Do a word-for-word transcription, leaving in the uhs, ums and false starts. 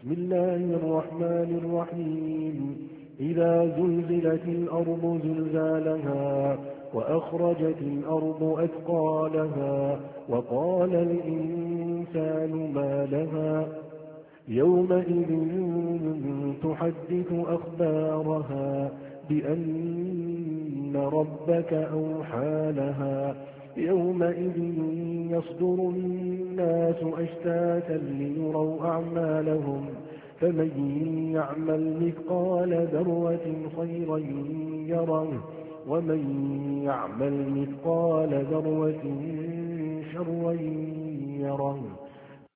بسم الله الرحمن الرحيم إذا زلزلت الأرض زلزالها وأخرجت الأرض أثقالها وقال الإنسان ما لها يومئذ تحدث أخبارها بأن ربك أوحى لها يومئذ يصدر الناس أشتاتا ليروا أعمالهم فمن يعمل مثقال ذرة خيرا يره ومن يعمل مثقال ذرة شرا يره